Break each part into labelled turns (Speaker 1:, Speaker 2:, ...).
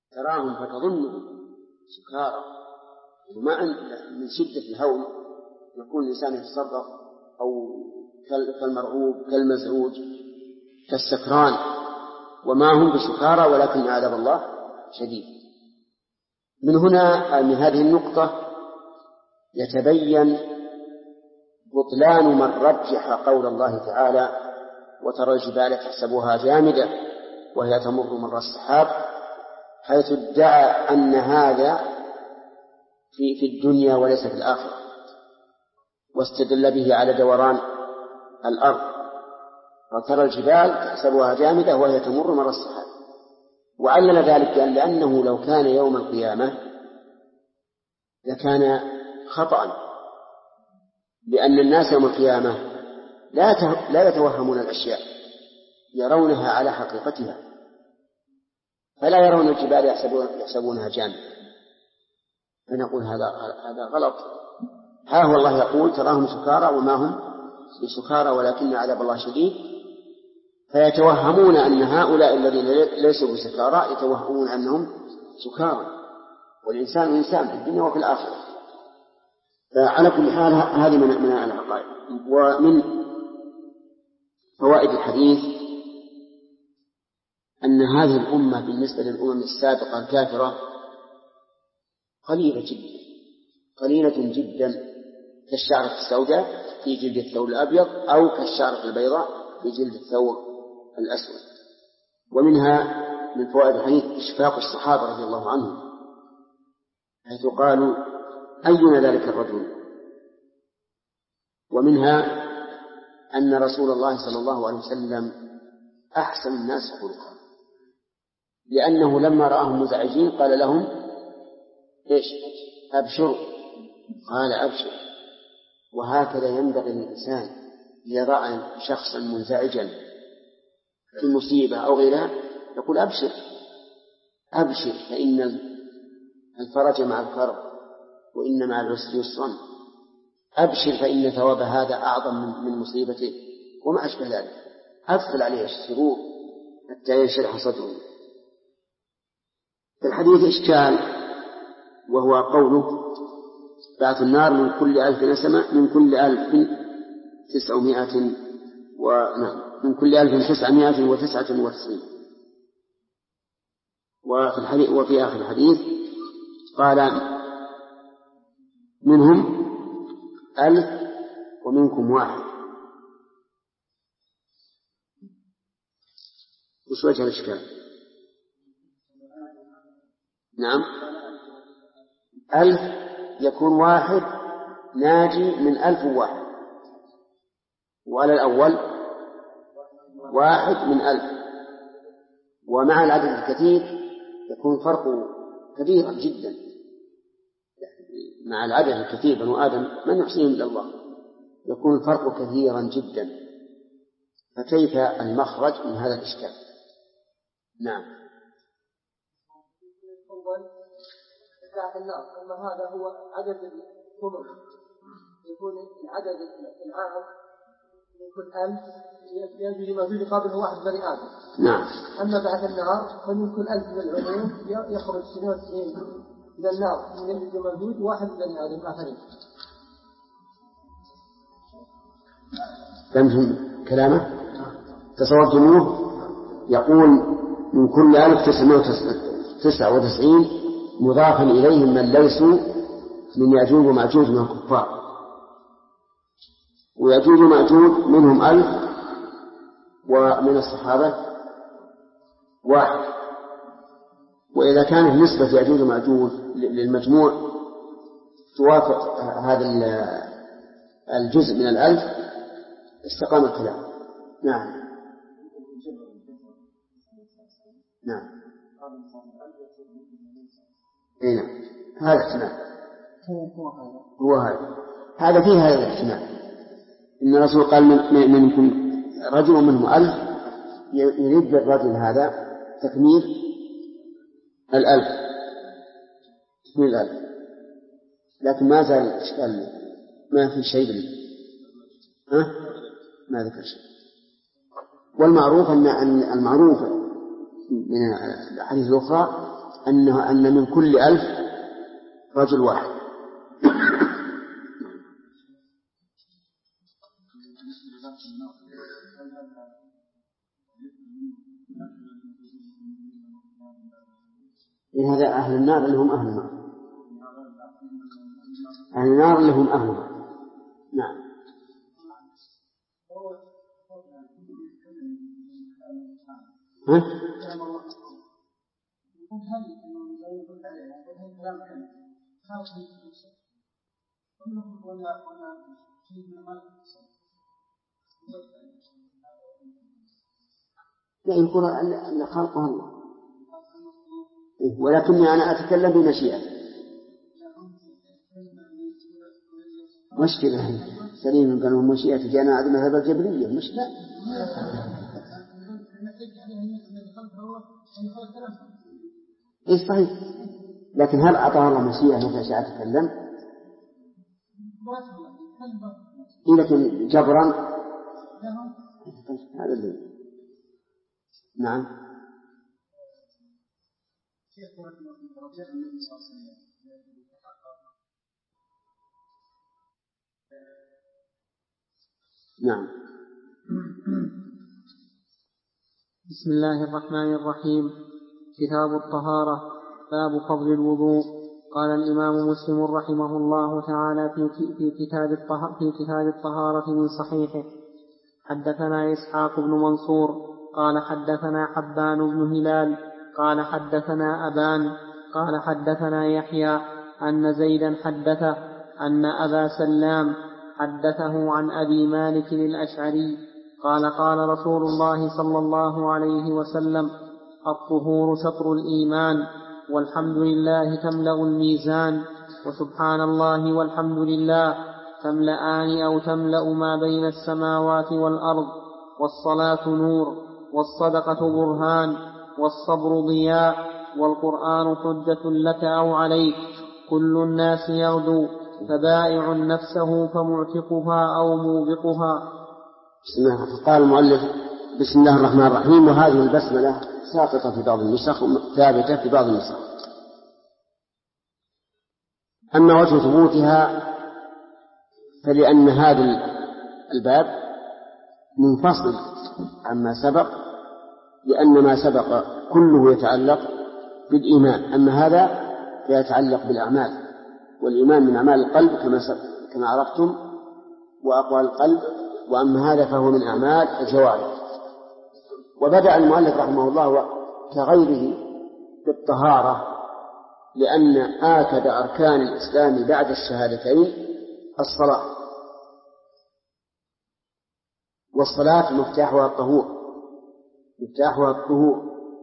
Speaker 1: تراهم فتظنهم سكارى وما من شدة الهول يكون الإنسان يتصرف أو كالمرعوب كالمزعوج كالسكران وما هم بسكارى ولكن عذاب الله شديد. من هنا من هذه النقطة يتبين بطلان من رجح قول الله تعالى وترى الجبال تحسبها جامدة وهي تمر مر السحاب، حيث ادعى أن هذا في الدنيا وليس في الآخرة، واستدل به على دوران الأرض وترى الجبال تحسبها جامدة وهي تمر مر السحاب، وعلل ذلك لأنه لو كان يوم القيامة لكان خطأ، لأن الناس يوم القيامة لا يتوهمون الأشياء، يرونها على حقيقتها، فلا يرون الجبال يحسبونها جامدة، فنقول هذا غلط. ها هو الله يقول تراهم سكارى وما هم بسكارى ولكن عذاب الله شديد، فيتوهمون أن هؤلاء الذين ليسوا بسكارى يتوهمون أنهم سكارى، والإنسان إنسان في الدنيا وفي الآخرة. فعلى كل حال هذه من العقائد. ومن فوائد الحديث أن هذه الأمة بالنسبة للأمم السابقة الكافرة قليلة جدا كالشعرة السوداء في جلد الثور الأبيض أو كالشعرة البيضاء في جلد الثور الأسود. ومنها من فوائد الحديث إشفاق الصحابة رضي الله عنهم، حيث قالوا أينا ذلك الرجل. ومنها أن رسول الله صلى الله عليه وسلم أحسن الناس خلقا، لأنه لما رآهم مزعجين قال لهم إيش؟ أبشروا. قال أبشر. وهكذا ينبغي للإنسان إذا رأى شخصا منزعجا في مصيبة أو غيرها يقول أبشر أبشر، فإن الفرج مع الكرب وإن مع العسر يسرا، أبشر فإن ثواب هذا أعظم من مصيبته وما أشبه ذلك، أدخل عليه السرور حتى ينشرح صدره. في الحديث إشكال وهو قوله بعث النار من كل 1000 نسمة من كل 1999. وفي آخر الحديث قال منهم 1000 ومنكم 1. وش وجه الإشكال؟ نعم 1000 يكون 1 ناجي من 1001، وعلى الأول 1 من 1000، ومع العدد الكثير يكون فرق كبيرا جدا. مع العدد الكثير بنو آدم من يحصيهم إلا الله، يكون الفرق كثيرا جدا، فكيف المخرج من هذا الإشكال؟ نعم
Speaker 2: بعث النار، أما هذا هو عدد الأمم، يكون العدد العام يكون 1000 يجري ما فيه قابل 1 بني آدم.
Speaker 1: نعم.
Speaker 2: أما بعث النار فمن كل 1000 من العموم يخرج 92 إلى النار من الذي موجود 1 بني آدم آخرين.
Speaker 1: فهمتم كلامه؟ تصورتموه؟ يقول من كل 1999 مضافا إليهم من ليسوا من يأجوج ومأجوج من الكفار، ويأجوج ومأجوج منهم 1000 ومن الصحابة 1. وإذا كانت نسبة يأجوج ومأجوج للمجموع توافق هذا الجزء من 1000 استقام الكلام. نعم نعم نعم هذا احتمال، هو هذا فيه هذا الاحتمال. إن الرسول قال منكم رجل منهم 1000، يريد الرجل هذا تكميل 1000 تكميل 1000، لكن ما زال الإشكال ما في شيء ما ذكر شيء. والمعروف أن المعروف من الأحاديث الأخرى أن من كل 1000 رجل واحد. هذا أهل النار اللي هم أهل النار، أهل النار اللي هم أهلها. نعم. ها؟ لا، يقول أن خلقها الله، ولكني أنا أتكلم بمشيئة. مشكلة سليم قالوا مشيئة جاءنا هذه مذهب الجبرية مشكلة. إيه صحيح، لكن هل أعطاه الله مشيئة متى شاء تكلم؟ إيه لكن جبرا هذا اللي نعم. نعم.
Speaker 3: بسم الله الرحمن الرحيم. كتاب الطهارة. باب فضل الوضوء. قال الإمام مسلم رحمه الله تعالى في كتاب الطهارة من صحيحه: حدثنا إسحاق بن منصور قال حدثنا حبان بن هلال قال حدثنا أبان قال حدثنا يحيى أن زيدا حدثه أن أبا سلام حدثه عن أبي مالك الأشعري قال قال رسول الله صلى الله عليه وسلم: الطهور شطر الإيمان، والحمد لله تملأ الميزان، وسبحان الله والحمد لله تملأان أو تملأ ما بين السماوات والأرض، والصلاة نور، والصدقة برهان، والصبر ضياء، والقرآن حجة لك أو عليك، كل الناس يغدو، فبائع نفسه فمعتقها أو موبقها.
Speaker 1: بسم الله. قال المؤلف: بسم الله الرحمن الرحيم. وهذه البسملة ساقطة في بعض النسخ ثابتة في بعض النسخ. أما وجه ثبوتها فلأن هذا الباب منفصل عما سبق، لأن ما سبق كله يتعلق بالإيمان، أما هذا فيتعلق بالأعمال، والإيمان من أعمال القلب كما عرفتم وأقوال القلب، وأما هذا فهو من أعمال الجوارح. وبدأ المؤلف رحمه الله كغيره بالطهارة، لأن آكد أركان الإسلام بعد الشهادتين الصلاة، والصلاة مفتاحها الطهور،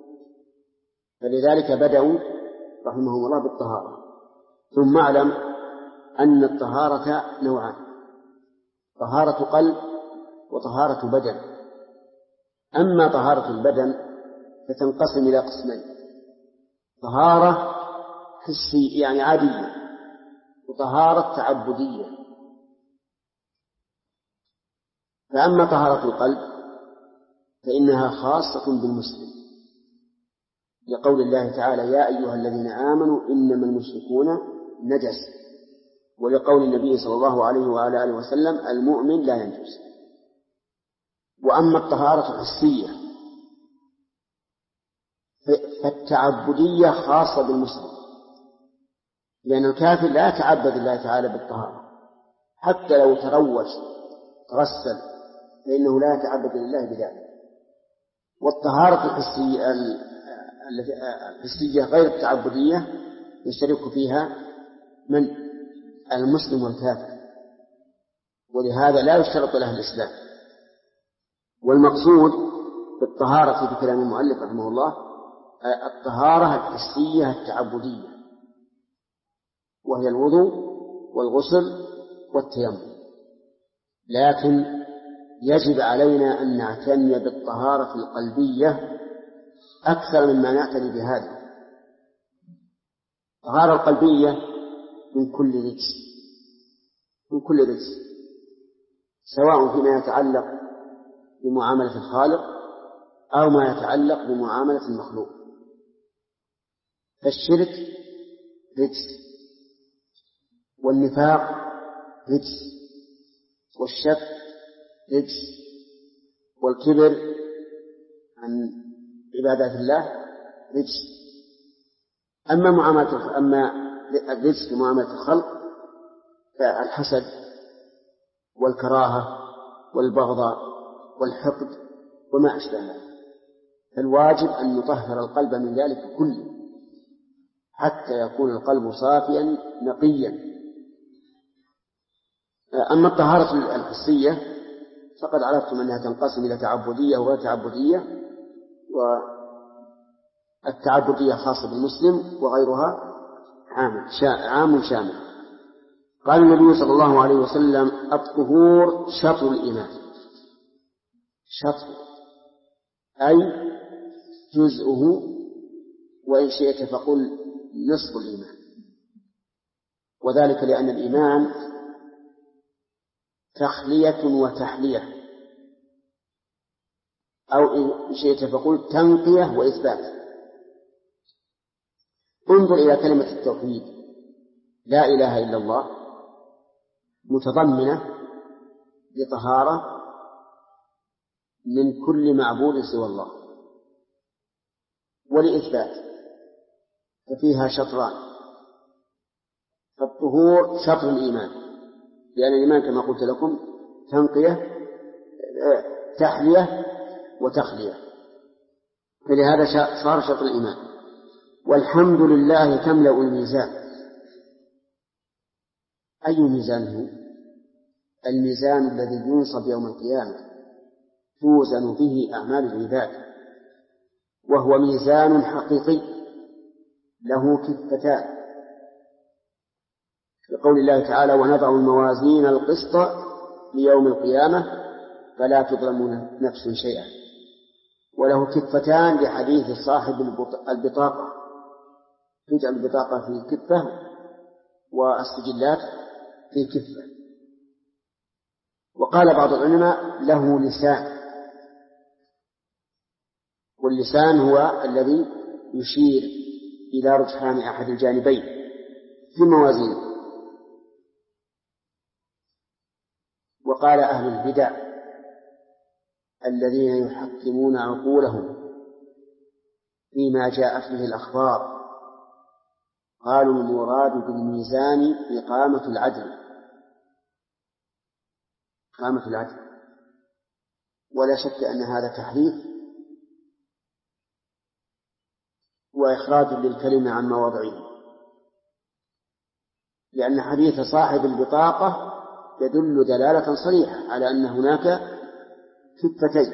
Speaker 1: فلذلك بدأوا رحمهم الله بالطهارة. ثم اعلم أن الطهارة نوعان: طهارة قلب وطهارة بدن. أما طهارة البدن فتنقسم إلى قسمين: طهارة حسية يعني عادية، وطهارة تعبدية. فأما طهارة القلب فإنها خاصة بالمسلم، لقول الله تعالى: يا أيها الذين آمنوا إنما المشركون نجس، ولقول النبي صلى الله عليه وعلى آله وسلم: المؤمن لا ينجس. وأما الطهارة الحسية فالتعبدية خاصة بالمسلم، لأن الكافر لا يتعبد الله تعالى بالطهارة، حتى لو تروج تغسل فإنه لا يتعبد لله بذلك. والطهارة الحسية غير التعبدية يشترك فيها من المسلم والكافر، ولهذا لا يشترط له الإسلام. والمقصود بالطهارة في كلام المؤلف رحمه الله الطهارة الحسية التعبدية، وهي الوضوء والغسل والتيمم. لكن يجب علينا أن نعتني بالطهارة القلبية أكثر مما نعتني بهذه. الطهارة القلبية من كل رجس، سواء فيما يتعلق بمعاملة الخالق أو ما يتعلق بمعاملة المخلوق. فالشرك رجس، والنفاق رجس، والشك رجس، والكبر عن عبادات الله رجس. أما الرجس في معاملة الخلق فالحسد والكراهة والبغضاء والحقد وما أشبهه، فالواجب أن يطهر القلب من ذلك كله حتى يكون القلب صافيا نقيا. أما الطهارة الحسية فقد عرفتم أنها تنقسم إلى تعبدية وغير تعبدية، والتعبدية خاصة بالمسلم وغيرها عام شامل. قال النبي صلى الله عليه وسلم: الطهور شطر الإيمان. شطر أي جزءه، وإن شئت فقل نصف الإيمان، وذلك لأن الإيمان تخلية وتحلية، أو إن شئت فقل تنقية وإثبات. انظر إلى كلمة التوحيد، لا إله إلا الله، متضمنة لطهارة من كل معبود سوى الله، ولإثبات ففيها شطران. فالطهور شطر الإيمان، لأن الإيمان كما قلت لكم تنقية تحلية وتخلية، فلهذا صار شطر الإيمان. والحمد لله تملأ الميزان. أي ميزان هو؟ الميزان الذي ينصب يوم القيامة توزن به أعمال العباد، وهو ميزان حقيقي له كفتان، لقول الله تعالى: ونضع الموازين القسط ليوم القيامة فلا تظلم نفس شيئا. وله كفتان لحديث صاحب البطاقة، تجعل البطاقة في كفة والسجلات في كفة. وقال بعض العلماء: له لسان، واللسان هو الذي يشير إلى رجحان أحد الجانبين في الموازين. وقال أهل البدع الذين يحكمون عقولهم فيما جاءت به الأخبار قالوا: المراد بالميزان إقامة العدل، إقامة العدل. ولا شك أن هذا تحريف وإخراج للكلمة عن مواضعه، لأن حديث صاحب البطاقة يدل دلالة صريحة على أن هناك كفتين.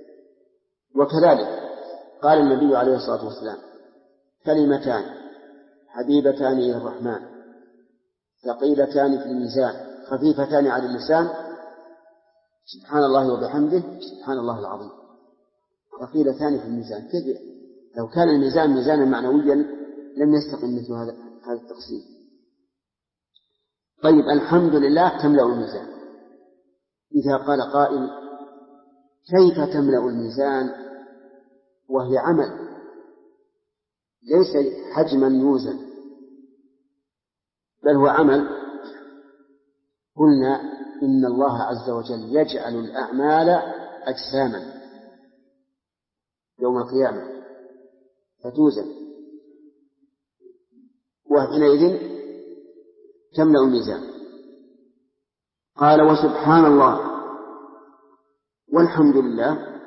Speaker 1: وكذلك قال النبي عليه الصلاة والسلام: كلمتان حبيبتان إلى الرحمن ثقيلتان في الميزان خفيفتان على اللسان سبحان الله وبحمده سبحان الله العظيم. ثقيلتان في الميزان، كيف لو كان الميزان ميزانا معنويا لم يستقم مثل هذا التقسيم. طيب، الحمد لله تملأ الميزان. إذا قال قائل: كيف تملأ الميزان وهي عمل ليس حجما يوزن بل هو عمل؟ قلنا: إن الله عز وجل يجعل الأعمال أجساما يوم القيامة فتوزن، وحينئذ تملأ الميزان. قال: وسبحان الله والحمد لله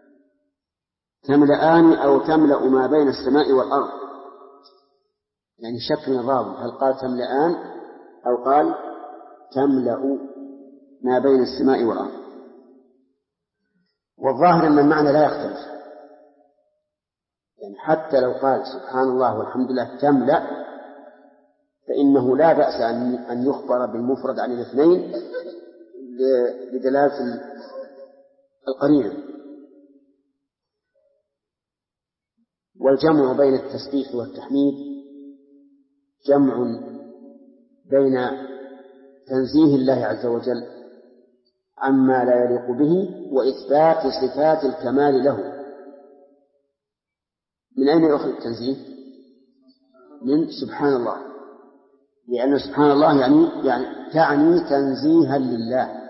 Speaker 1: تملأان أو تملأ ما بين السماء والأرض. يعني شك من الراوي، هل قال تملأان أو قال تملأ ما بين السماء والأرض؟ والظاهر أن المعنى لا يختلف، يعني حتى لو قال سبحان الله والحمد لله تملأ فإنه لا بأس أن يخبر بالمفرد عن الاثنين لدلالة القرينة. والجمع بين التسبيح والتحميد جمع بين تنزيه الله عز وجل عما لا يليق به وإثبات صفات الكمال له. من أين يؤخذ التنزيه؟ من سبحان الله، لأن سبحان الله يعني تعني تنزيها لله.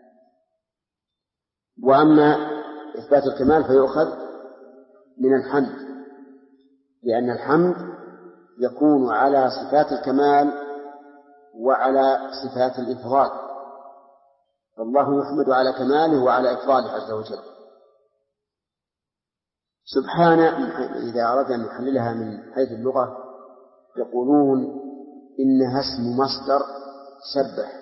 Speaker 1: وأما إثبات الكمال فيؤخذ من الحمد، لأن الحمد يكون على صفات الكمال وعلى صفات الإفراد، فالله يحمد على كماله وعلى إفراده عز وجل. سبحان إذا أردنا أن نحللها من حيث اللغة يقولون إنها اسم مصدر سبح،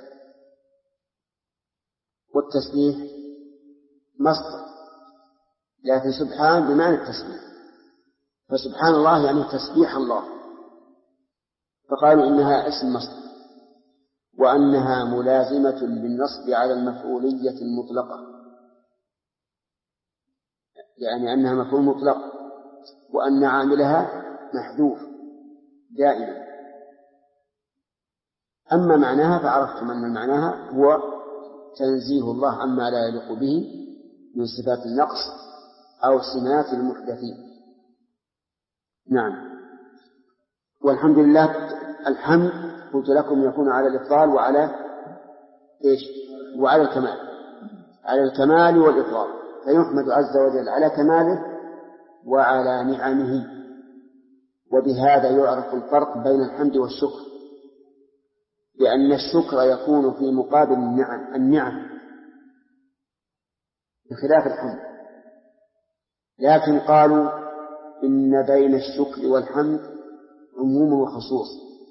Speaker 1: والتسبيح مصدر، لكن سبحان بمعنى التسبيح، فسبحان الله يعني تسبيح الله، فقالوا إنها اسم مصدر، وأنها ملازمة للنصب على المفعولية المطلقة، يعني أنها مفعول مطلق، وأن عاملها محذوف دائما. أما معناها فعرفتم أن معناها هو تنزيه الله عما لا يليق به من صفات النقص أو سمات المحدثين. نعم. والحمد لله، الحمد قلت لكم يكون على الإفضال وعلى إيش؟ وعلى الكمال، على الكمال والإفضال، فيحمد عز وجل على كماله وعلى نعمه. وبهذا يعرف الفرق بين الحمد والشكر، لأن الشكر يكون في مقابل النعم بخلاف الحمد. لكن قالوا إن بين الشكر والحمد عموم وخصوص،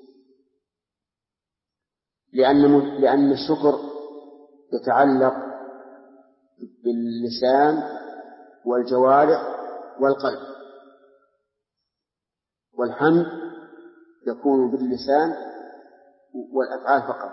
Speaker 1: لأن الشكر يتعلق باللسان والجوارح والقلب، والحمد يكون باللسان والأفعال فقط.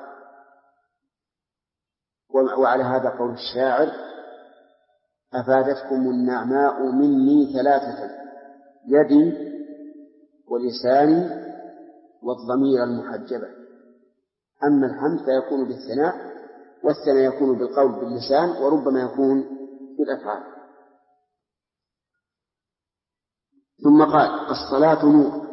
Speaker 1: وعلى هذا قول الشاعر: أفادتكم النعماء مني ثلاثة، يدي ولساني والضمير المحجبة. أما الحمد فيكون بالثناء، والثناء يكون بالقول باللسان، وربما يكون بالأفعال. ثم قال: الصلاة نور.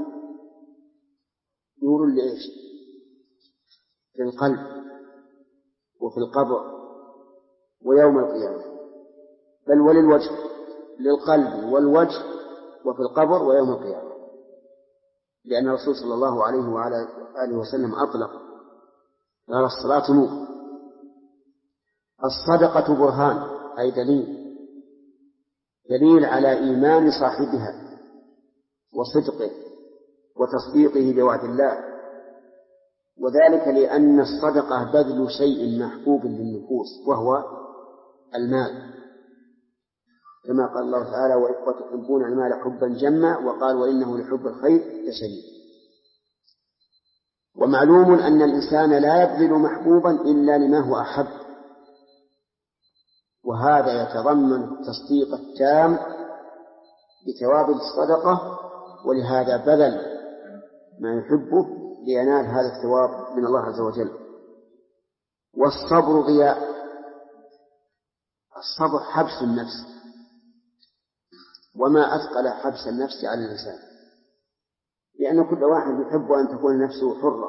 Speaker 1: نور لإيش؟ في القلب وفي القبر ويوم القيامة، بل وللوجه، للقلب والوجه وفي القبر ويوم القيامة، لأن الرسول صلى الله عليه وعلى آله وسلم أطلق قال: الصلاة نور. الصدقة برهان، أي دليل على إيمان صاحبها وصدقه وتصديقه بوعد الله، وذلك لأن الصدقة بذل شيء محبوب للنفوس وهو المال، كما قال الله تعالى: وتحبون المال حبا جما، وقال: وإنه لحب الخير لشديد. ومعلوم أن الإنسان لا يبذل محبوبا إلا لما هو أحب، وهذا يتضمن التصديق التام بثواب الصدقة، ولهذا بذل ما يحبه لينال هذا الثواب من الله عز وجل. والصبر ضياء. الصبر حبس النفس، وما أثقل حبس النفس على الإنسان، لأن كل واحد يحب أن تكون نفسه حرة،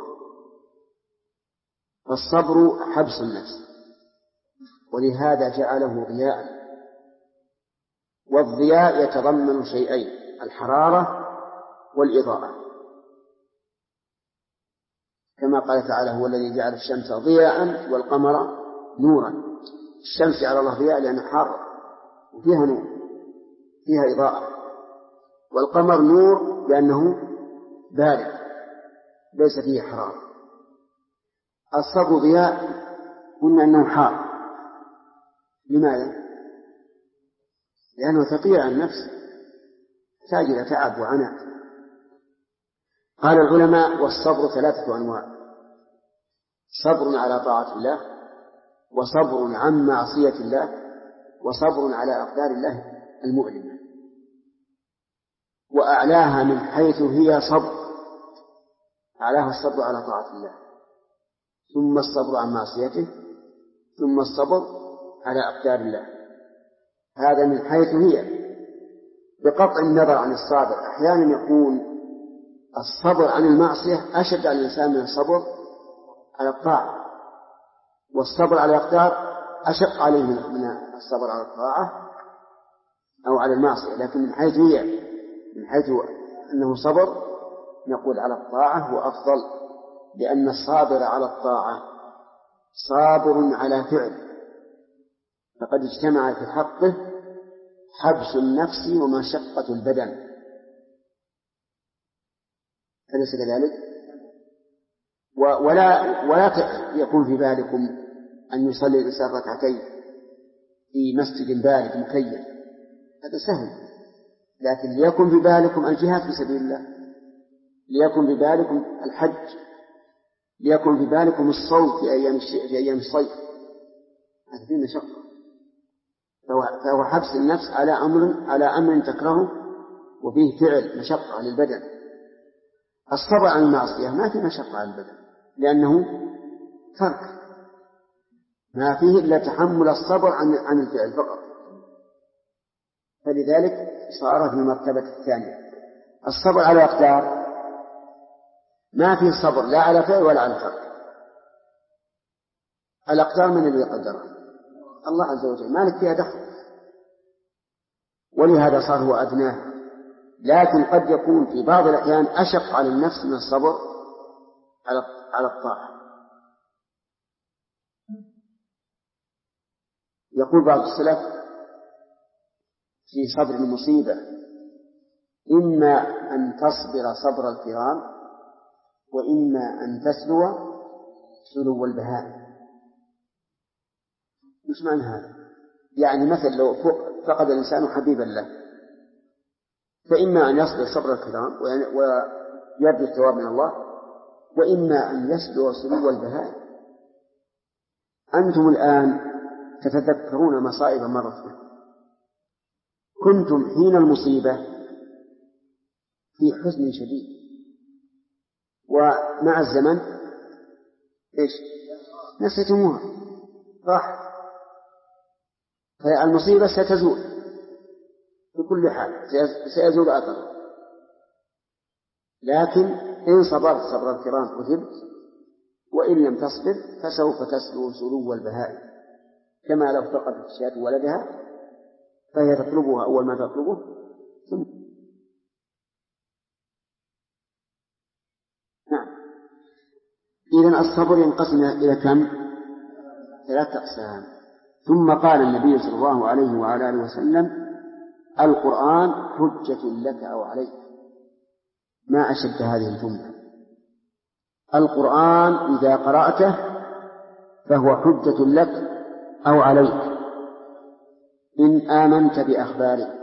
Speaker 1: فالصبر حبس النفس، ولهذا جعله ضياء. والضياء يتضمن شيئين: الحرارة والإضاءة، كما قال تعالى: هو الذي جعل الشمس ضياء والقمر نورا. الشمس على الله ضياء لأنها حارة وفيها نور، فيها إضاءة، والقمر نور لأنه بارد ليس فيه حرارة. الصبر ضياء قلنا أنه حار. لماذا؟ لأنه ثقيل على النفس، يحتاج إلى تعب وعناء. قال العلماء: والصبر 3 أنواع: صبر على طاعة الله، وصبر عن معصية الله، وصبر على أقدار الله المؤلمة. وأعلاها من حيث هي صبر، أعلاها الصبر على طاعة الله، ثم الصبر عن معصيته، ثم الصبر على أقدار الله. هذا من حيث هي، بقطع النظر عن الصابر. أحيانا يكون الصبر عن المعصية أشد على الإنسان من الصبر على الطاعة، والصبر على الأقدار أشق عليه من الصبر على الطاعة أو على المعصية. لكن من حيث أنه صبر نقول على الطاعة هو أفضل، لأن الصابر على الطاعة صابر على فعل، فقد اجتمع في حقه حبس النفس ومشقة البدن، أليس كذلك؟ ولا يكون في بالكم أن يصلي الإنسان ركعتين في مسجد بارد مكيف، هذا سهل، لكن ليكن في بالكم الجهاد في سبيل الله، ليكن في بالكم الحج، ليكن في بالكم الصوم في أيام الصيف، هذا فيه مشقة. فهو حبس النفس على أمر تكرهه وفيه فعل مشقة للبدن. الصبر عن المعصية ما فيه مشقة على البدن، لأنه ترك، ما فيه إلا تحمل الصبر عن الفعل فقط، فلذلك صار في المرتبة الثانية. الصبر على الأقدار ما فيه صبر لا على فعل ولا على ترك. الأقدار من الذي قدرها؟ الله عز وجل، ما لك فيها دخل، ولهذا صار هو أدناه. لكن قد يكون في بعض الأحيان أشق على النفس من الصبر على الطاعة. يقول بعض السلف في صبر المصيبة: إما أن تصبر صبر الكرام، وإما أن تسلو سلو البهائم. مش معنى هذا؟ يعني مثل لو فقد الإنسان حبيبا له، فإما أن يصبر صبر الكرام ويرجو الثواب من الله، وإما أن يسلو سلو البهائم. أنتم الآن تتذكرون مصائب مرت بكم، كنتم حين المصيبة في حزن شديد، ومع الزمن نسيتموها، راح. فالمصيبة ستزول بكل حال، سيزول أثر. لكن إن صبرت صبر الكرام أثبت، وإن لم تصبر فسوف تسلو سلو البهائم، كما لو فقدت الشاة ولدها فهي تطلبها أول ما تطلبه ثم. نعم. إذن الصبر ينقسم إلى كم؟ 3 أقسام. ثم قال النبي صلى الله عليه وعلى آله وسلم: القرآن حجة لك أو عليك. ما أشد هذه الجملة! القرآن إذا قرأته فهو حجة لك أو عليك، إن آمنت بأخباره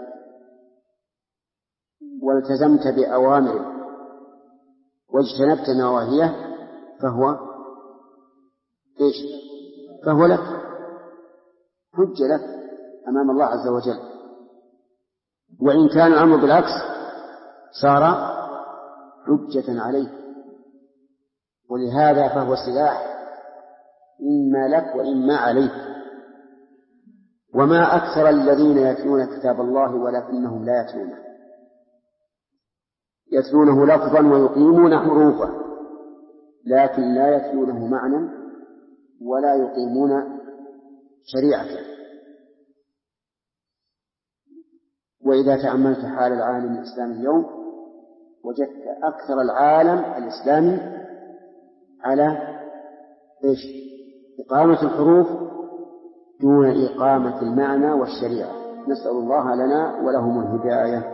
Speaker 1: والتزمت بأوامره واجتنبت نواهيه فهو لك، حجة لك أمام الله عز وجل. وإن كان الأمر بالعكس صار حجة عليك. ولهذا فهو سلاح إما لك وإما عليك. وما أكثر الذين يتلون كتاب الله ولكنهم لا يتلونه، يتلونه لفظا ويقيمون حروفه، لكن لا يتلونه معنى ولا يقيمون شريعته. وإذا تأملت حال العالم الإسلامي اليوم وجدت أكثر العالم الإسلامي على إقامة الحروف دون إقامة المعنى والشريعة. نسأل الله لنا ولهم الهداية.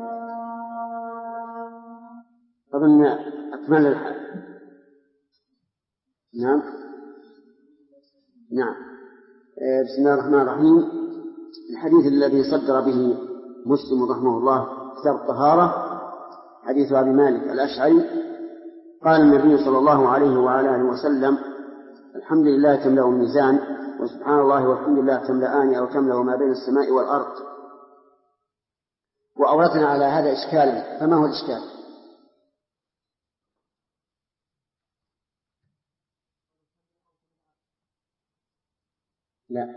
Speaker 1: أظن أكمل الحال. نعم. بسم الله الرحمن الرحيم. الحديث الذي صدر به مسلم رحمه الله كتاب الطهارة حديث أبي مالك الأشعري قال النبي صلى الله عليه وعلى آله وسلم: الحمد لله تملأ الميزان، وسبحان الله والحمد لله تملأان أو تملأ ما بين السماء والأرض. وأوردنا على هذا إشكالا، فما هو الإشكال؟ لا،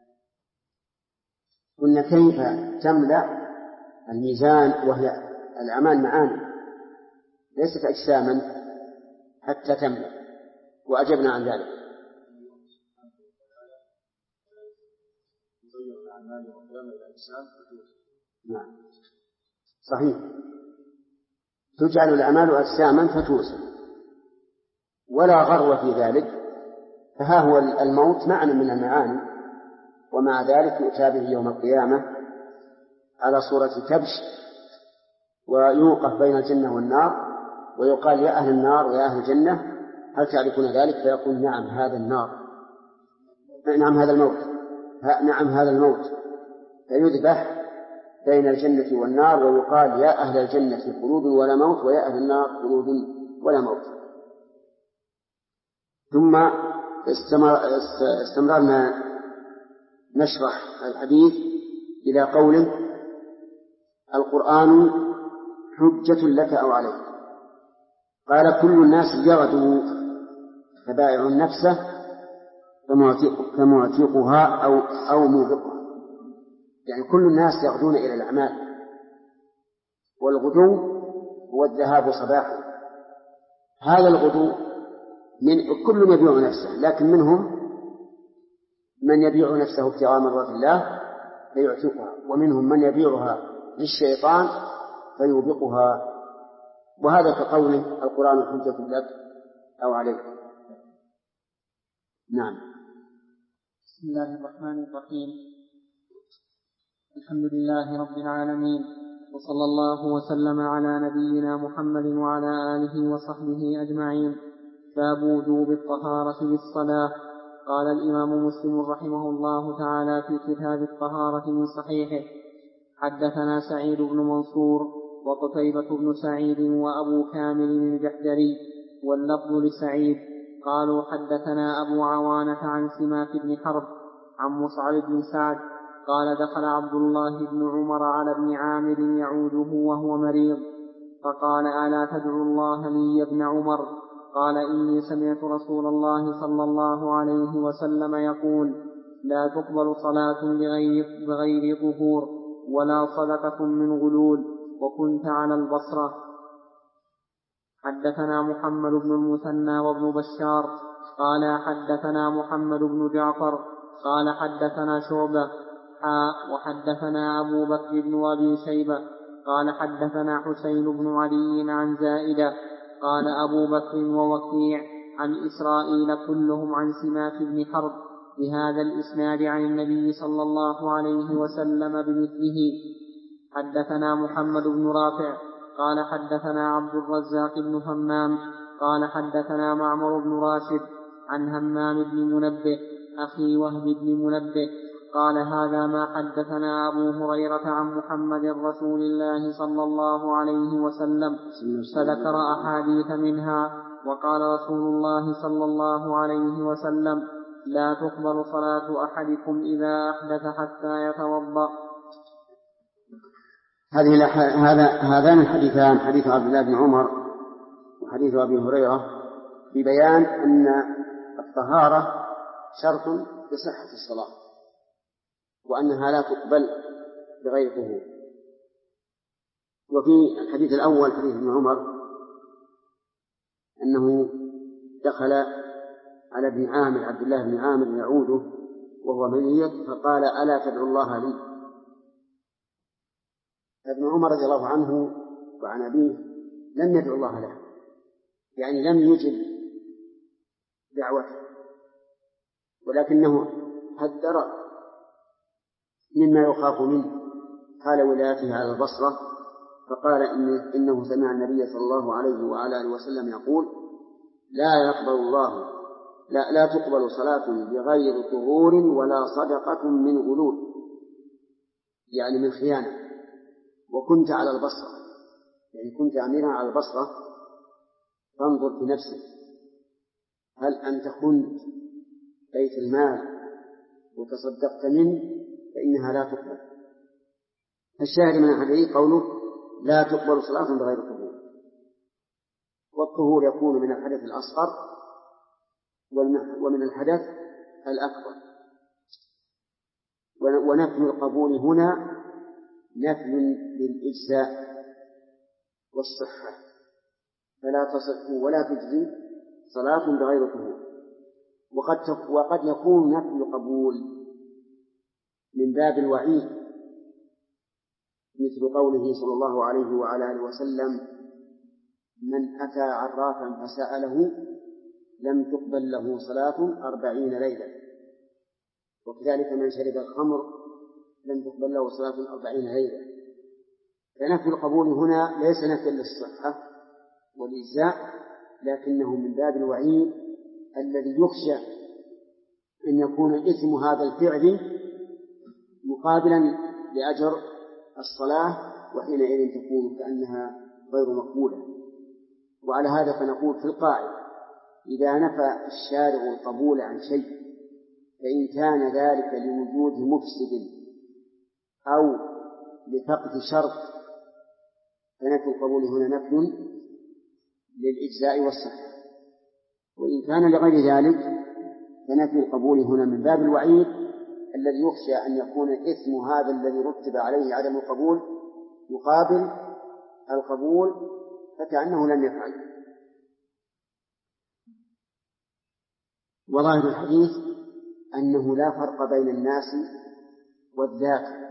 Speaker 1: قلنا كيف تملأ الميزان وهي الأعمال معاني، ليست أجساما حتى تملأ، وأجبنا عن ذلك. نعم صحيح، تجعل الأعمال أجساما فتوزن، ولا غرو في ذلك، فها هو الموت معنى من المعاني، ومع ذلك يؤتى به يوم القيامة على صورة كبش، ويوقف بين الجنة والنار، ويقال يا أهل النار ويا أهل الجنة هل تعرفون ذلك؟ فيقول نعم هذا النار، نعم هذا الموت، نعم هذا الموت، فيذبح بين الجنة والنار، ويقال يا أهل الجنة خلود ولا موت، ويا أهل النار خلود ولا موت. ثم استمرنا نشرح الحديث إلى قوله القرآن حجة لك أو عليك. قال كل الناس يغدو فبائع نفسه فمعتقها أو موبقها، يعني كل الناس يغدون إلى الأعمال، والغدو هو الذهاب صباحا. هذا الغدو من كل يبيع نفسه، لكن منهم من يبيع نفسه ابتغاء مرضات الله فيعتقها، ومنهم من يبيعها للشيطان فيوبقها، وهذا كقوله القرآن حجة لك أو عليك. نعم.
Speaker 3: بسم الله الرحمن الرحيم. الحمد لله رب العالمين، وصلى الله وسلم على نبينا محمد وعلى آله وصحبه أجمعين. باب وجوب الطهارة للصلاة. قال الإمام مسلم رحمه الله تعالى في كتاب الطهارة من صحيحه: حدثنا سعيد بن منصور وقتيبة بن سعيد وأبو كامل الجحدري، واللفظ لسعيد، قالوا حدثنا أبو عوانة عن سماك بن حرب عن مصعب بن سعد قال دخل عبد الله بن عمر على ابن عامر يعوده وهو مريض، فقال ألا تدعو الله لي يا ابن عمر؟ قال إني سمعت رسول الله صلى الله عليه وسلم يقول لا تقبل صلاة بغير طهور ولا صدقة من غلول، وكنت على البصرة. حدثنا محمد بن المثنى وابن بشار قال حدثنا محمد بن جعفر قال حدثنا شعبة وحدثنا أبو بكر بن أبي شيبة قال حدثنا حسين بن علي عن زائدة قال أبو بكر ووكيع عن إسرائيل كلهم عن سماك بن حرب بهذا الإسناد عن النبي صلى الله عليه وسلم بمثله. حدثنا محمد بن رافع قال حدثنا عبد الرزاق بن همام قال حدثنا معمر بن راشد عن همام بن منبه أخي وهب بن منبه قال هذا ما حدثنا أبو هريرة عن محمد رسول الله صلى الله عليه وسلم، فذكر أحاديث منها، وقال رسول الله صلى الله عليه وسلم لا تقبل صلاة أحدكم إذا أحدث حتى يتوضأ.
Speaker 1: هذان الحديثان، حديث عبد الله بن عمر وحديث أبي هريرة، في بيان أن الطهارة شرط لصحة الصلاة، وأنها لا تقبل بغير طهور. وفي الحديث الأول حديث ابن عمر أنه دخل على ابن عامر عبد الله بن عامر يعوده وهو مريض، فقال ألا تدعو الله لي؟ ابن عمر رضي الله عنه وعن أبيه لم يدعو الله له، يعني لم يجب دعوته، ولكنه حذر مما يخاف منه، قال ولايته على البصرة، فقال إنه سمع النبي صلى الله عليه وعلى آله وسلم يقول لا تقبل صلاة بغير طهور ولا صدقة من غلول، يعني من خيانة. وكنت على البصرة، يعني كنت أميرا على البصرة، فانظر في نفسك، هل أنت خنت بيت المال وتصدقت منه؟ فإنها لا تقبل. الشاهد من الحديث قوله لا تقبل صلاة بغير طهور، والطهور يكون من الحدث الأصغر ومن الحدث الأكبر، ونفي القبول هنا نفي للإجزاء والصحة، فلا تصح ولا تجزي صلاة بغير طهور. وقد يكون نفي القبول من باب الوعيد، مثل قوله صلى الله عليه وعلى آله وسلم: من أتى عرافا فسأله لم تقبل له صلاة 40 ليلة. وكذلك من شرب الخمر لم تقبل له صلاة 40 ليلة. فنفي القبول هنا ليس نفيا للصحة والإجزاء، لكنه من باب الوعيد الذي يخشى أن يكون إثم هذا الفعل مقابلا لأجر الصلاة، وحينئذ تكون كأنها غير مقبولة. وعلى هذا فنقول في القاعدة: إذا نفى الشارع القبول عن شيء فإن كان ذلك لوجود مفسد أو لفقد شرط فنفي القبول هنا نفي للإجزاء والصحة. وإن كان لغير ذلك فنفي القبول هنا من باب الوعيد الذي يخشى أن يكون إثم هذا الذي رتب عليه عدم القبول مقابل القبول فكأنه لم يفعل. وظاهر الحديث أنه لا فرق بين الناس والذات،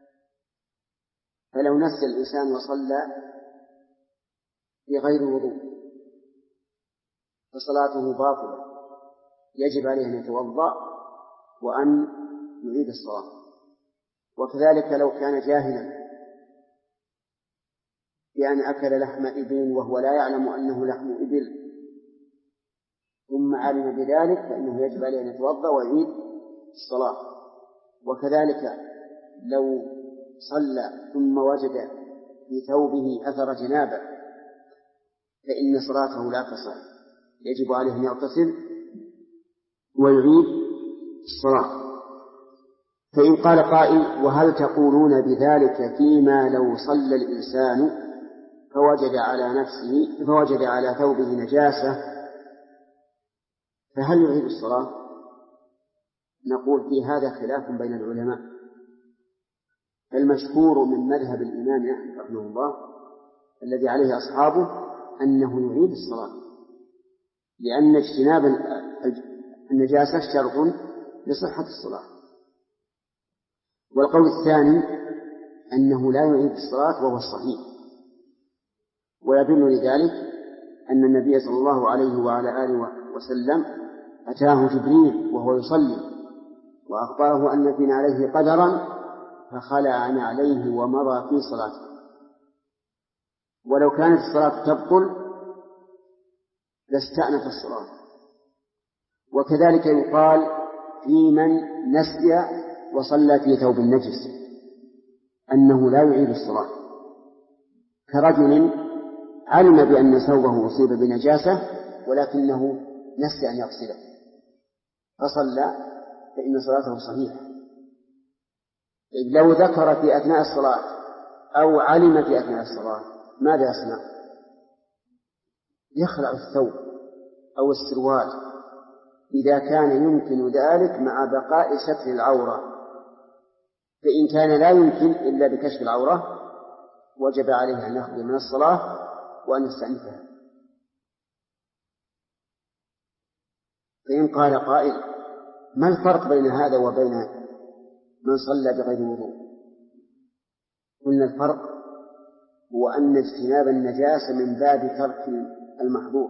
Speaker 1: فلو نسي الإنسان وصلى بغير وضوء فصلاته باطلة، يجب عليه أن يتوضأ وأن يعيد الصلاة. وكذلك لو كان جاهلا بأن أكل لحم إبل وهو لا يعلم أنه لحم إبل ثم علم بذلك فإنه يجب عليه أن يتوضأ ويعيد الصلاة. وكذلك لو صلى ثم وجد في ثوبه أثر جنابة فإن صلاته لا تصح، يجب عليه أن يغتسل ويعيد الصلاة. فإن قال قائل: وهل تقولون بذلك فيما لو صلى الإنسان فوجد على ثوبه نجاسة فهل يعيد الصلاة؟ نقول في هذا خلاف بين العلماء. فالمشهور من مذهب الإمام أحمد رحمه الله الذي عليه أصحابه أنه يعيد الصلاة، لأن اجتناب النجاسة شرط لصحة الصلاة. والقول الثاني أنه لا يعيد الصلاة وهو الصحيح، ويدل لذلك أن النبي صلى الله عليه وعلى آله وسلم أتاه جبريل وهو يصلي وأخبره أن في عليه قدرا فخلع عليه ومضى في صلاته. ولو كانت الصلاة تبطل لاستأنف الصلاة. وكذلك يقال في من نسي وصلى في ثوب النجس أنه لا يعيد الصلاة، كرجل علم بأن ثوبه أصيب بنجاسة ولكنه نسي أن يغسله فصلى فإن صلاته صحيحة. لو ذكر في أثناء الصلاة أو علم في أثناء الصلاة ماذا يصنع؟ يخلع الثوب أو السروال إذا كان يمكن ذلك مع بقاء ستر العورة. فإن كان لا يمكن إلا بكشف العورة وجب عليه أن يخرج من الصلاة وأن يستأنفها. فإن قال قائل: ما الفرق بين هذا وبين من صلى بغير وضوء؟ قلنا الفرق هو أن اجتناب النجاسة من باب ترك المحظور،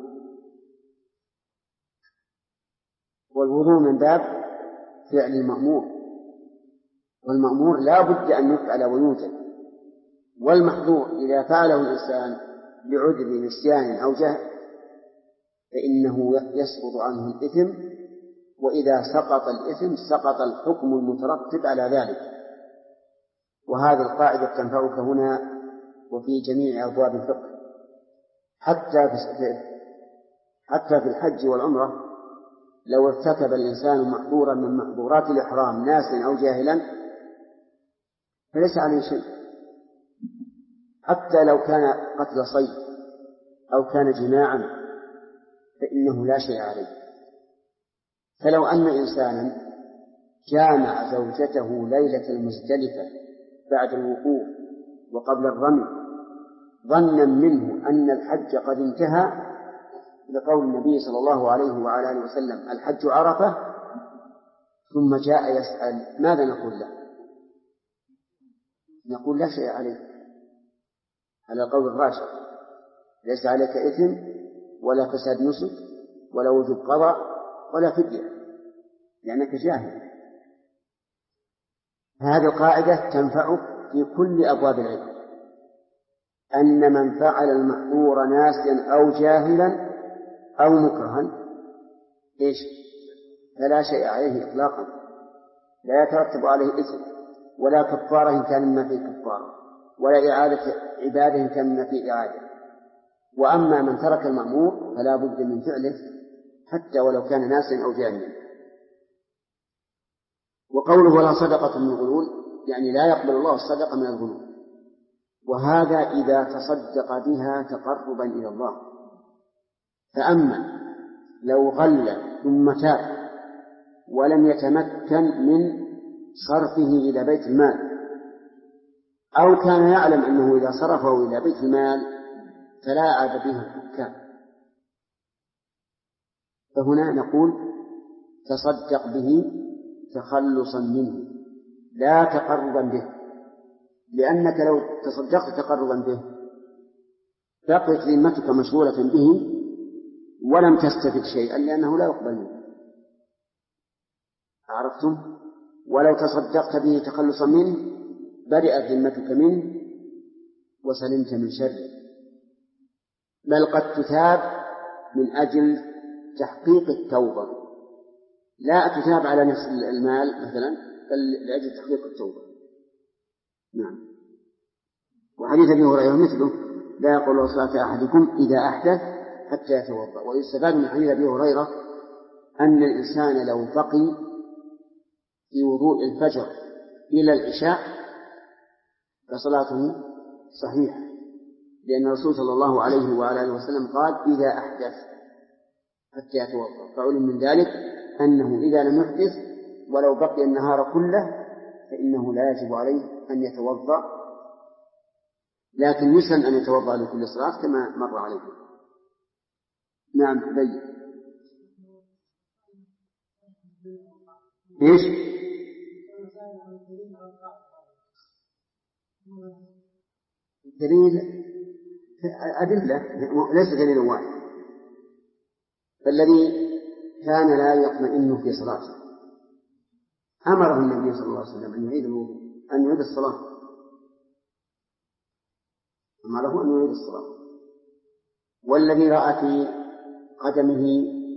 Speaker 1: والوضوء من باب فعل المأمور، والمأمور لا بد أن يفعل ويوجد، والمحظور إذا فعله الإنسان لعذر نسيان أو جهل فإنه يسقط عنه الإثم، وإذا سقط الإثم سقط الحكم المترتب على ذلك. وهذه القاعدة تنفعك هنا وفي جميع أبواب الفقه، حتى في الحج والعمرة لو ارتكب الإنسان محظورا من محظورات الإحرام ناسا أو جاهلا فليس عليه شيء، حتى لو كان قتل صيد أو كان جماعا فإنه لا شيء عليه. فلو أن إنسانا جامع زوجته ليلة المزدلفة بعد الوقوف وقبل الرمي ظنا منه أن الحج قد انتهى، لقول النبي صلى الله عليه وعلى آله وسلم الحج عرفة، ثم جاء يسأل ماذا نقول له؟ نقول لا شيء عليه على القول الراجح، ليس عليك إثم ولا فساد نسك ولا وجوب قضاء ولا فدية لأنك جاهل. هذه القاعدة تنفعك في كل أبواب العلم، أن من فعل المحظور ناسيا أو جاهلا أو مكرها فلا شيء عليه إطلاقا، لا يترتب عليه إثم ولا كفارة إن كان مما فيه كفارة ولا إعادة عبادة إن كان مما فيه إعادة. وأما من ترك المأمور فلا بد من فعله حتى ولو كان ناسيا أو جاهلا. وقوله ولا صدقة من غلول يعني لا يقبل الله الصدقة من الغلول، وهذا إذا تصدق بها تقربا إلى الله. فأما لو غل ثم تاب ولم يتمكن من صرفه إلى بيت المال، أو كان يعلم أنه إذا صرفه إلى بيت المال تلاعب به الحكام، فهنا نقول تصدق به تخلصا منه لا تقربا به، لأنك لو تصدقت تقربا به بقيت ذمتك مشغولة به ولم تستفد شيئا لأنه لا يقبل منه. عرفتم؟ ولو تصدقت به تخلصا منه برئت ذمتك منه وسلمت من شره، بل قد تثاب من أجل تحقيق التوبة، لا تثاب على نفس المال مثلا بل لأجل تحقيق التوبة. نعم. وحديث أبي هريرة مثله لا يقول صلاة أحدكم إذا أحدث حتى يتوضأ. ويستفاد من حديث أبي هريرة أن الإنسان لو بقي في وضوء الفجر إلى العشاء فصلاته صحيحة، لأن الرسول صلى الله عليه وآله وسلم قال إذا أحدث حتى يتوضأ، فعلم من ذلك أنه إذا لم يحدث ولو بقي النهار كله فإنه لا يجب عليه أن يتوضأ، لكن يسن أن يتوضأ لكل صلاة كما مر عليه. نعم. بين إيش؟ دليل أدلة ليس دليل واحد. فالذي كان لا يطمئن في صلاته أمره النبي صلى الله عليه وسلم أن يعيد الوضوء، أن يعيد الصلاة، أمره أن يعيد الصلاة. والذي رأى في قدمه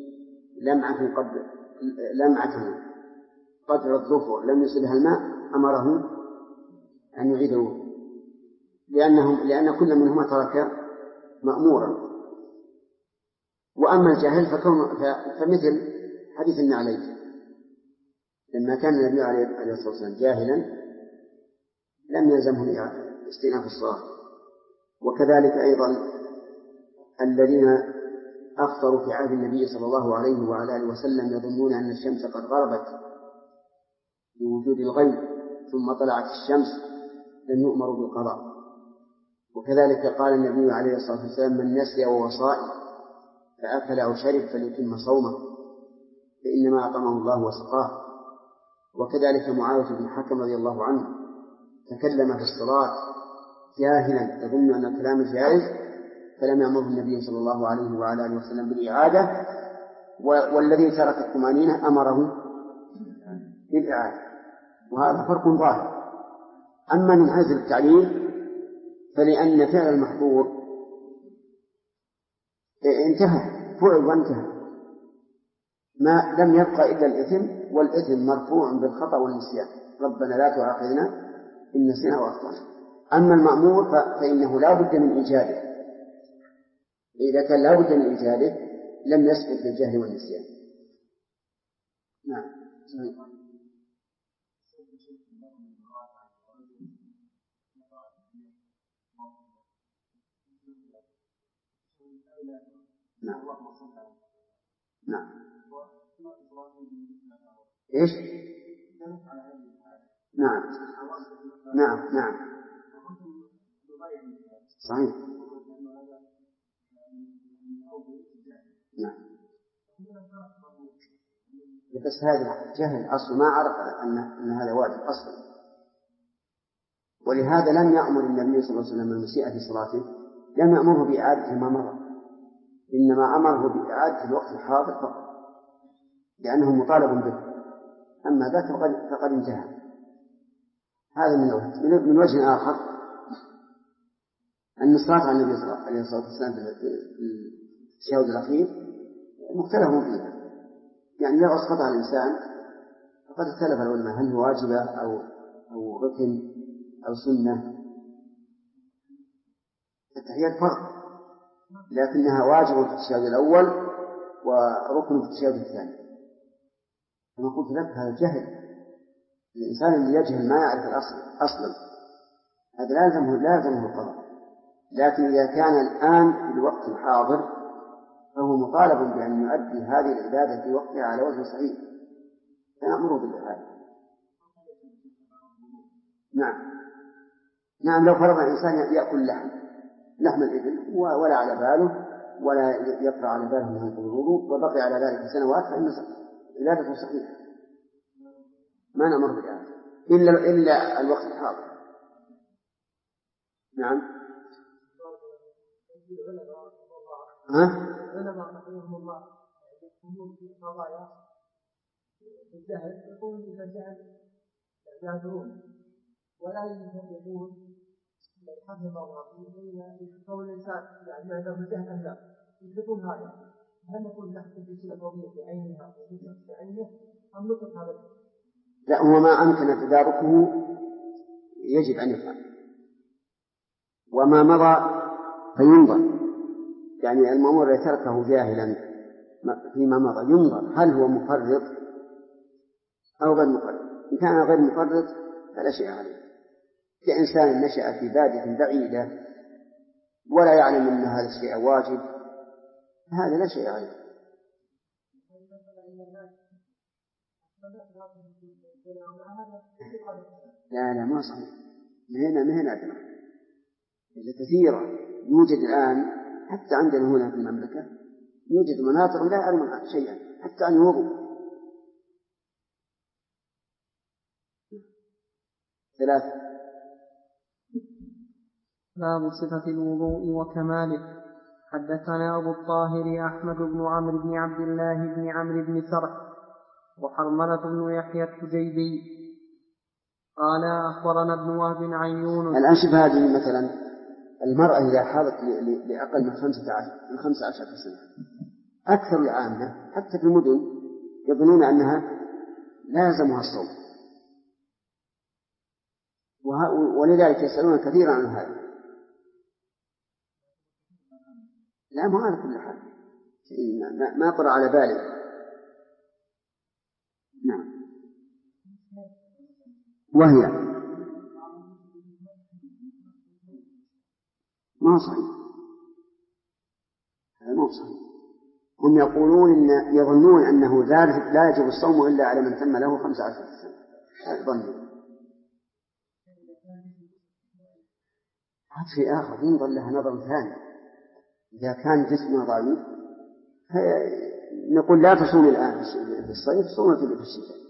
Speaker 1: لمعة قدر الظفر لم يصلها الماء أمره أن يعيد الوضوء، لأن كل منهما ترك مأمورا. وأما الجاهل فمثل حديث النعلين لما كان النبي عليه الصلاة والسلام جاهلا لم يلزمه استئناف الصلاة. وكذلك أيضا الذين أفطروا في عهد النبي صلى الله عليه وعلى آله وسلم يظنون أن الشمس قد غربت بوجود الغيب ثم طلعت الشمس لم يؤمروا بالقضاء. وكذلك قال النبي عليه الصلاة والسلام من نسي وهو صائم فأكل أو شرب فليتم صومه فإنما أطعمه الله وسقاه. وكذلك معاوية بن الحكم رضي الله عنه تكلم في الصلاة جاهلا يظن أن الكلام جائز فلم يأمره النبي صلى الله عليه وعلى آله وسلم بالإعادة، والذي ترك الطمأنينة أمره بالإعادة، وهذا فرق ظاهر. أما من حيث التعليل فلأن فعل المحظور انتهى، فعل وانتهى، ما لم يبقى إلا الإثم، والإثم مرفوع بالخطأ والنسيان، ربنا لا تؤاخذنا إن نسينا وأخطأنا. أما المأمور فإنه لا بد من إيجاده، إذا كان لا بد من إيجاده لم يسقط بالجهل والنسيان. نعم. نعم. نعم. إيش؟ نعم. نعم. نعم. صحيح. نعم. بس هذا جهل أصل، ما عرف أن هذا واجب أصلا، ولهذا لم يأمر النبي صلى الله عليه وسلم المسيء في صلاته، لم يأمره بإعادة ما مر، إنما أمره بإعادة الوقت الحاضر فقط، لأنه مطالب به. أما ذاك فقد انتهى. هذا من وجه آخر أن الصلاة على النبي عليه الصلاة والسلام في التشهد الأخير مختلف فيها، يعني لو أسقطها الإنسان فقد اختلف العلماء هل هو واجبة أو ركن أو سنة. التحيات فرق، لكنها واجب في التشهد الأول وركن في التشهد الثاني. كما قلت لك هذا جهل، الإنسان اللي يجهل ما يعرف الأصل أصلا هذا لازمه القضاء. لكن إذا كان الآن في الوقت الحاضر فهو مطالب بأن يؤدي هذه العبادة في وقتها على وجه صحيح، فيأمره بالإعادة. نعم لو فرض الإنسان يأكل لحم الإبل ولا على باله ولا يقرأ على باله من الوضوء وبقي على ذلك سنوات، فإن عبادته صحيحة، ما نأمر بالإعادة إلا الوقت الحاضر. نعم.
Speaker 2: العلماء رحمهم الله يقولون في قضايا الجهل، يقولون إذا الجهل يعذرون ولا يقولون حفظ الله بين كون الإنسان يعني عنده الجهل أم لا، يثبتون هذا. هل نقول تحت الجسم القضية بعينها بعينه أم نطلق هذا؟
Speaker 1: لا، هو ما أمكن تداركه يجب أن يفعل، وما مضى فينظر، يعني المأمور إذا تركه جاهلا فيما مضى ينظر هل هو مفرط أو غير مفرط. إن كان غير مفرط فلا شيء عليه. كإنسان نشأ في بادية بعيدة ولا يعلم أن هذا الشيء واجب، هذا لا شيء عليه. لا ما صحيح، مهنا إذا كثيرة يوجد الآن حتى عندنا هنا في المملكة يوجد مناطق لا يعلمون شيئا حتى عن الوضوء. 3.
Speaker 3: باب صفة الوضوء وكماله. حدثنا أبو الطاهر أحمد بن عمرو بن عبد الله بن عمرو بن سرح وحرملة بن يحيى التجيبي قال أخبرنا ابن وهب عن يونس.
Speaker 1: الآن شوف هذه مثلا المرأة إذا حاضت لأقل من 15 سنة، أكثر العامة حتى في المدن يظنون أنها لازمها الصوم، ولذلك يسألون كثيرا عن هذا. لا، ما على كل حال ما قرأ على باله. نعم. وهي ما صحيح، هذا ما صحيح. هم يقولون يظنون أنه ذلك لا يجب الصوم إلا على من تم له 15 سنة، هذا ظنوا. هذا شيء آخر ينظر لها نظر ثاني. إذا كان جسمه ضعيف نقول لا تصوم الآن في الصيف، صوم في الشتاء.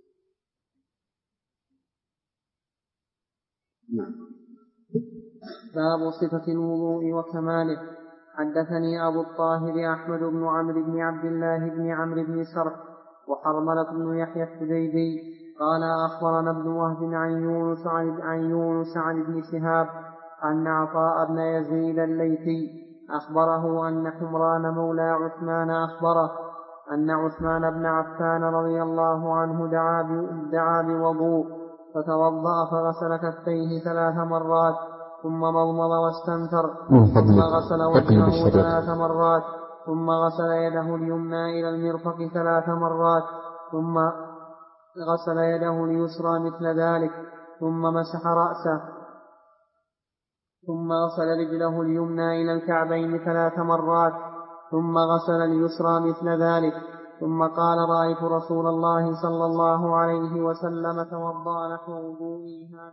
Speaker 1: نعم.
Speaker 3: باب صفة الوضوء وكماله. حدثني أبو الطاهر أحمد بن عمرو بن عبد الله بن عمرو بن سرح وحرملة بن يحيى التجيبي قال أخبرنا ابن وهب عن يونس عن ابن شهاب أن عطاء بن يزيد الليثي أخبره أن حمران مولى عثمان أخبره أن عثمان بن عفان رضي الله عنه دعا بوضوء فتوضأ فغسل كفيه 3 مرات ثم مضمض واستنثر ثم غسل وجهه 3 مرات ثم غسل يده اليمنى إلى المرفق 3 مرات ثم غسل يده اليسرى مثل ذلك ثم مسح رأسه ثم غسل رجله اليمنى إلى الكعبين 3 مرات ثم غسل اليسرى مثل ذلك ثم قال رأيت رسول الله صلى الله عليه وسلم توضأ نحو وضوئي هذا.